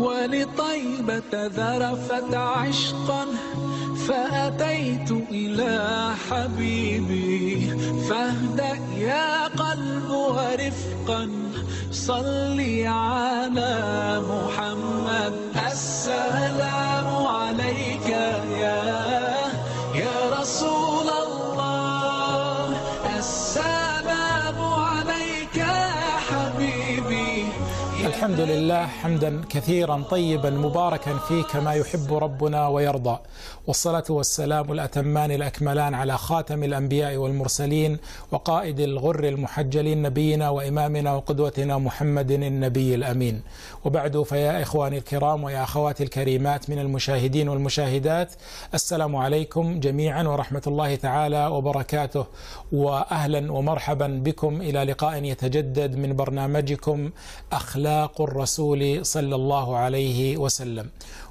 ولطيبة ذرفت عشقا فأتيت إلى حبيبي فاهدأ يا قلب ورفقا صلي على محمد. السلام عليك يا رسول الله، السلام عليك يا حبيبي. الحمد لله حمدا كثيرا طيبا مباركا فيه كما يحب ربنا ويرضى، والصلاة والسلام الأتمان الأكملان على خاتم الأنبياء والمرسلين وقائد الغر المحجلين نبينا وإمامنا وقدوتنا محمد النبي الأمين. وبعد، فيا إخواني الكرام ويا أخواتي الكريمات من المشاهدين والمشاهدات، السلام عليكم جميعا ورحمة الله تعالى وبركاته، وأهلا ومرحبا بكم إلى لقاء يتجدد من برنامجكم أخلاق الرسول صلى الله عليه وسلم.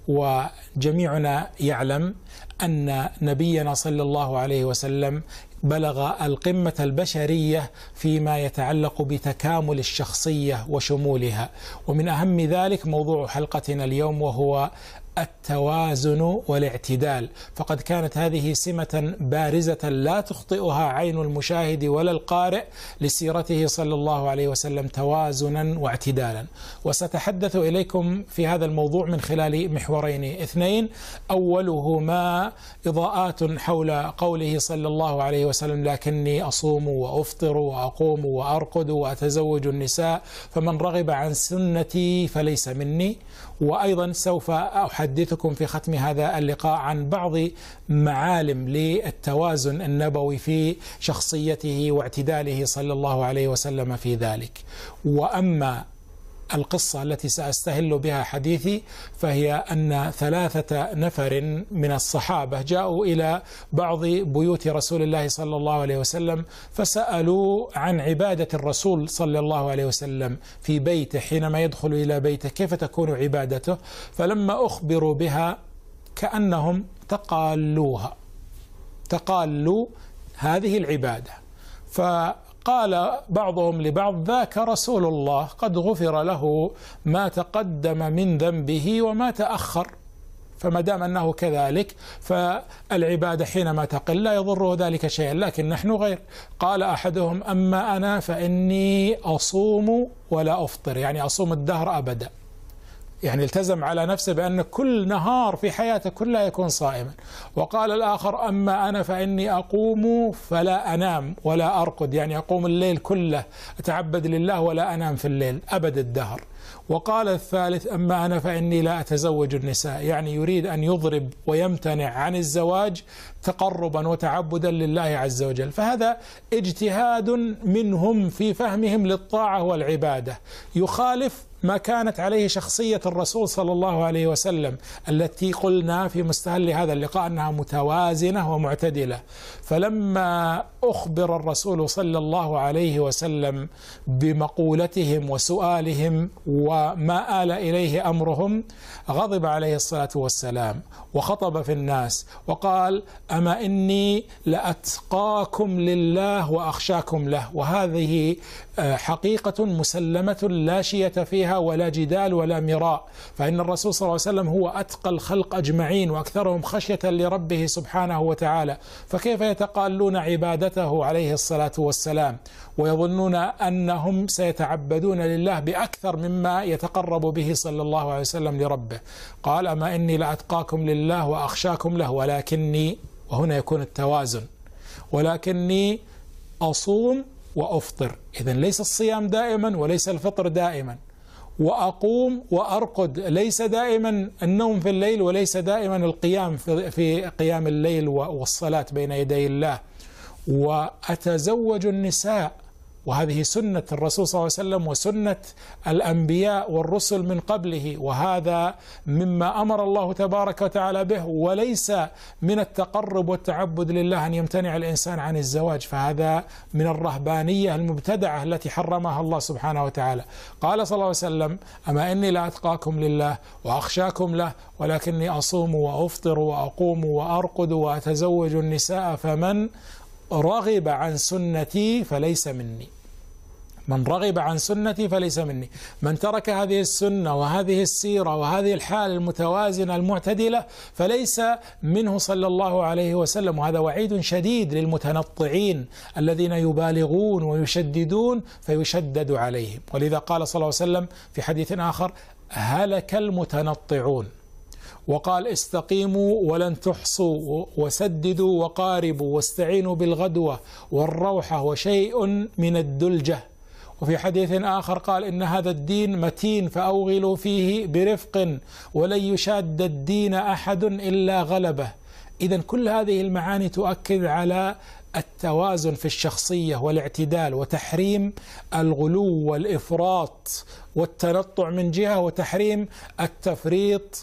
وجميعنا يعلم أن نبينا صلى الله عليه وسلم بلغ القمة البشرية فيما يتعلق بتكامل الشخصية وشمولها، ومن أهم ذلك موضوع حلقتنا اليوم وهو التوازن والاعتدال. فقد كانت هذه سمة بارزة لا تخطئها عين المشاهد ولا القارئ لسيرته صلى الله عليه وسلم، توازنا واعتدالا. وستحدث إليكم في هذا الموضوع من خلال محورين اثنين، أولهما إضاءات حول قوله صلى الله عليه وسلم: لكني أصوم وأفطر وأقوم وأرقد وأتزوج النساء فمن رغب عن سنتي فليس مني. وأيضا سوف أحدثكم في ختم هذا اللقاء عن بعض معالم للتوازن النبوي في شخصيته واعتداله صلى الله عليه وسلم في ذلك. وأما القصة التي سأستهل بها حديثي فهي أن 3 نفر من الصحابة جاءوا إلى بعض بيوت رسول الله صلى الله عليه وسلم فسألوا عن عبادة الرسول صلى الله عليه وسلم في بيته، حينما يدخل إلى بيته كيف تكون عبادته. فلما أخبروا بها كأنهم تقالوا هذه العبادة، فقال بعضهم لبعض: ذاك رسول الله قد غفر له ما تقدم من ذنبه وما تأخر، فما دام أنه كذلك فالعبادة حينما تقل لا يضره ذلك شيئا، لكن نحن غير. قال أحدهم: أما أنا فإني أصوم ولا أفطر، يعني أصوم الدهر أبدا، يعني التزم على نفسه بأن كل نهار في حياته كلها يكون صائما. وقال الآخر: أما أنا فإني أقوم فلا أنام ولا أرقد، يعني أقوم الليل كله أتعبد لله ولا أنام في الليل أبد الدهر. وقال الثالث: أما أنا فإني لا أتزوج النساء، يعني يريد أن يضرب ويمتنع عن الزواج تقربا وتعبدا لله عز وجل. فهذا اجتهاد منهم في فهمهم للطاعة والعبادة، يخالف ما كانت عليه شخصية الرسول صلى الله عليه وسلم التي قلنا في مستهل هذا اللقاء أنها متوازنة ومعتدلة. فلما أخبر الرسول صلى الله عليه وسلم بمقولتهم وسؤالهم وما آل إليه أمرهم غضب عليه الصلاة والسلام وخطب في الناس وقال: أما إني لأتقاكم لله وأخشاكم له. وهذه حقيقة مسلمة لا شية فيها ولا جدال ولا مراء، فإن الرسول صلى الله عليه وسلم هو أتقى الخلق أجمعين وأكثرهم خشية لربه سبحانه وتعالى، فكيف يتقالون عبادته عليه الصلاة والسلام ويظنون أنهم سيتعبدون لله بأكثر مما يتقرب به صلى الله عليه وسلم لربه. قال: أما إني لأتقاكم لله وأخشاكم له ولكني، وهنا يكون التوازن، ولكني أصوم وأفطر. إذن ليس الصيام دائما وليس الفطر دائما، وأقوم وأرقد ليس دائما النوم في الليل وليس دائما القيام في قيام الليل والصلاة بين يدي الله، وأتزوج النساء، وهذه سنة الرسول صلى الله عليه وسلم وسنة الأنبياء والرسل من قبله، وهذا مما أمر الله تبارك وتعالى به، وليس من التقرب والتعبد لله أن يمتنع الإنسان عن الزواج، فهذا من الرهبانية المبتدعة التي حرمها الله سبحانه وتعالى. قال صلى الله عليه وسلم: أما إني لا أتقاكم لله وأخشاكم له ولكني أصوم وأفطر وأقوم وأرقد وأتزوج النساء فمن رغب عن سنتي فليس مني. من رغب عن سنتي فليس مني. من ترك هذه السنة وهذه السيرة وهذه الحال المتوازنة المعتدلة فليس منه صلى الله عليه وسلم. وهذا وعيد شديد للمتنطعين الذين يبالغون ويشددون فيشدد عليهم. ولذا قال صلى الله عليه وسلم في حديث آخر: هلك المتنطعون. وقال: استقيموا ولن تحصوا، وسددوا وقاربوا، واستعينوا بالغدوة والروحة وشيء من الدلجة. وفي حديث آخر قال: إن هذا الدين متين فأوغلوا فيه برفق ولن يشاد الدين أحد إلا غلبه. إذن كل هذه المعاني تؤكد على التوازن في الشخصية والاعتدال، وتحريم الغلو والإفراط والتنطع من جهة، وتحريم التفريط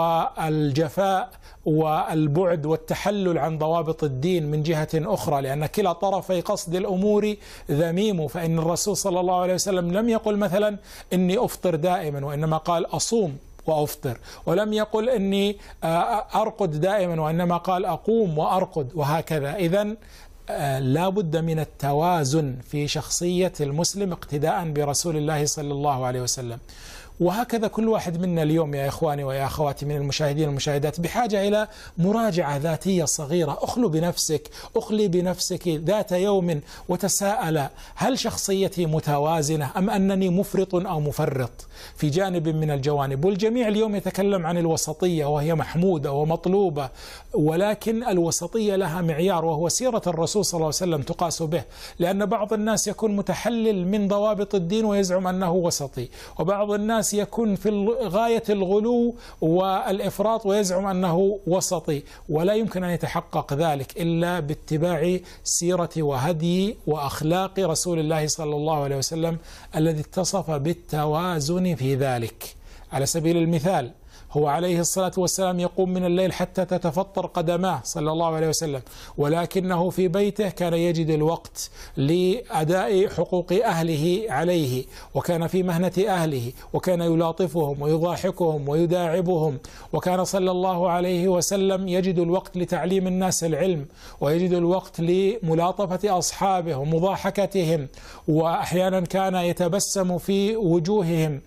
والجفاء والبعد والتحلل عن ضوابط الدين من جهة أخرى، لأن كلا طرفي قصد الأمور ذميم. فإن الرسول صلى الله عليه وسلم لم يقل مثلا إني أفطر دائما، وإنما قال أصوم وأفطر، ولم يقل إني أرقد دائما، وإنما قال أقوم وأرقد، وهكذا. إذن لا بد من التوازن في شخصية المسلم اقتداء برسول الله صلى الله عليه وسلم. وهكذا كل واحد منا اليوم يا إخواني ويا أخواتي من المشاهدين والمشاهدات بحاجة إلى مراجعة ذاتية صغيرة. أخلو بنفسك، أخلي بنفسك ذات يوم وتساءل: هل شخصيتي متوازنة أم أنني مفرط أو مفرط في جانب من الجوانب؟ والجميع اليوم يتكلم عن الوسطية، وهي محمودة ومطلوبة، ولكن الوسطية لها معيار، وهو سيرة الرسول صلى الله عليه وسلم تقاس به. لأن بعض الناس يكون متحلل من ضوابط الدين ويزعم أنه وسطي، وبعض الناس يكون في غاية الغلو والإفراط ويزعم أنه وسطي، ولا يمكن أن يتحقق ذلك إلا باتباع سيرة وهدي وأخلاق رسول الله صلى الله عليه وسلم الذي اتصف بالتوازن في ذلك. على سبيل المثال، هو عليه الصلاة والسلام يقوم من الليل حتى تتفطر قدماه صلى الله عليه وسلم، ولكنه في بيته كان يجد الوقت لأداء حقوق أهله عليه، وكان في مهنة أهله، وكان يلاطفهم ويضاحكهم ويداعبهم، وكان صلى الله عليه وسلم يجد الوقت لتعليم الناس العلم، ويجد الوقت لملاطفة أصحابه ومضاحكتهم، وأحيانا كان يتبسم في وجوههم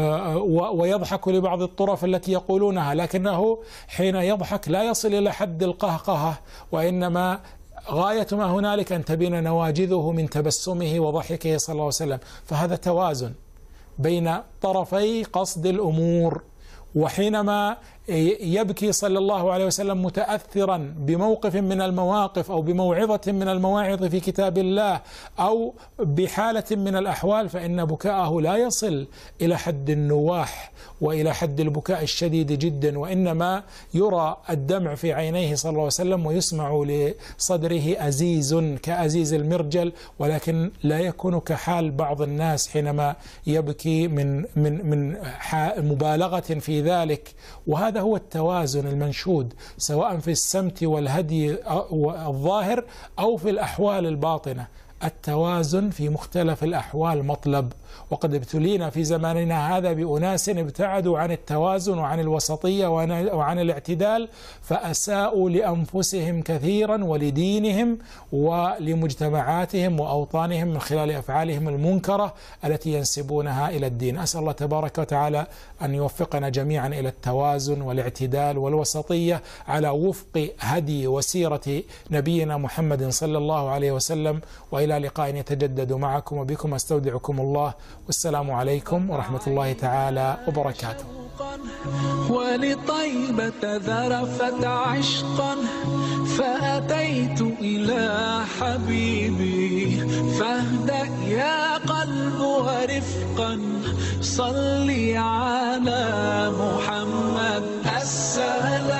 ويضحك لبعض الطرف التي يقولونها، لكنه حين يضحك لا يصل إلى حد القهقهة، وإنما غاية ما هنالك أن تبين نواجذه من تبسمه وضحكه صلى الله عليه وسلم. فهذا توازن بين طرفي قصد الأمور. وحينما يبكي صلى الله عليه وسلم متأثرا بموقف من المواقف أو بموعظة من المواعظ في كتاب الله أو بحالة من الأحوال، فإن بكاءه لا يصل إلى حد النواح وإلى حد البكاء الشديد جدا، وإنما يرى الدمع في عينيه صلى الله عليه وسلم، ويسمع لصدره أزيز كأزيز المرجل، ولكن لا يكون كحال بعض الناس حينما يبكي من مبالغة في ذلك. وهذا هو التوازن المنشود، سواء في السمت والهدي الظاهر أو في الأحوال الباطنة. التوازن في مختلف الأحوال مطلب، وقد ابتلينا في زماننا هذا بأناس ابتعدوا عن التوازن وعن الوسطية وعن الاعتدال، فأساءوا لأنفسهم كثيرا ولدينهم ولمجتمعاتهم وأوطانهم من خلال أفعالهم المنكرة التي ينسبونها إلى الدين. أسأل الله تبارك وتعالى أن يوفقنا جميعا إلى التوازن والاعتدال والوسطية على وفق هدي وسيرة نبينا محمد صلى الله عليه وسلم. وإلى لقاء يتجدد معكم وبكم، أستودعكم الله، والسلام عليكم ورحمة الله تعالى وبركاته. ولطيبة ذرفت عشقا فأتيت إلى حبيبي، فاهدأ يا قلب ورفقا صلي على محمد. السلام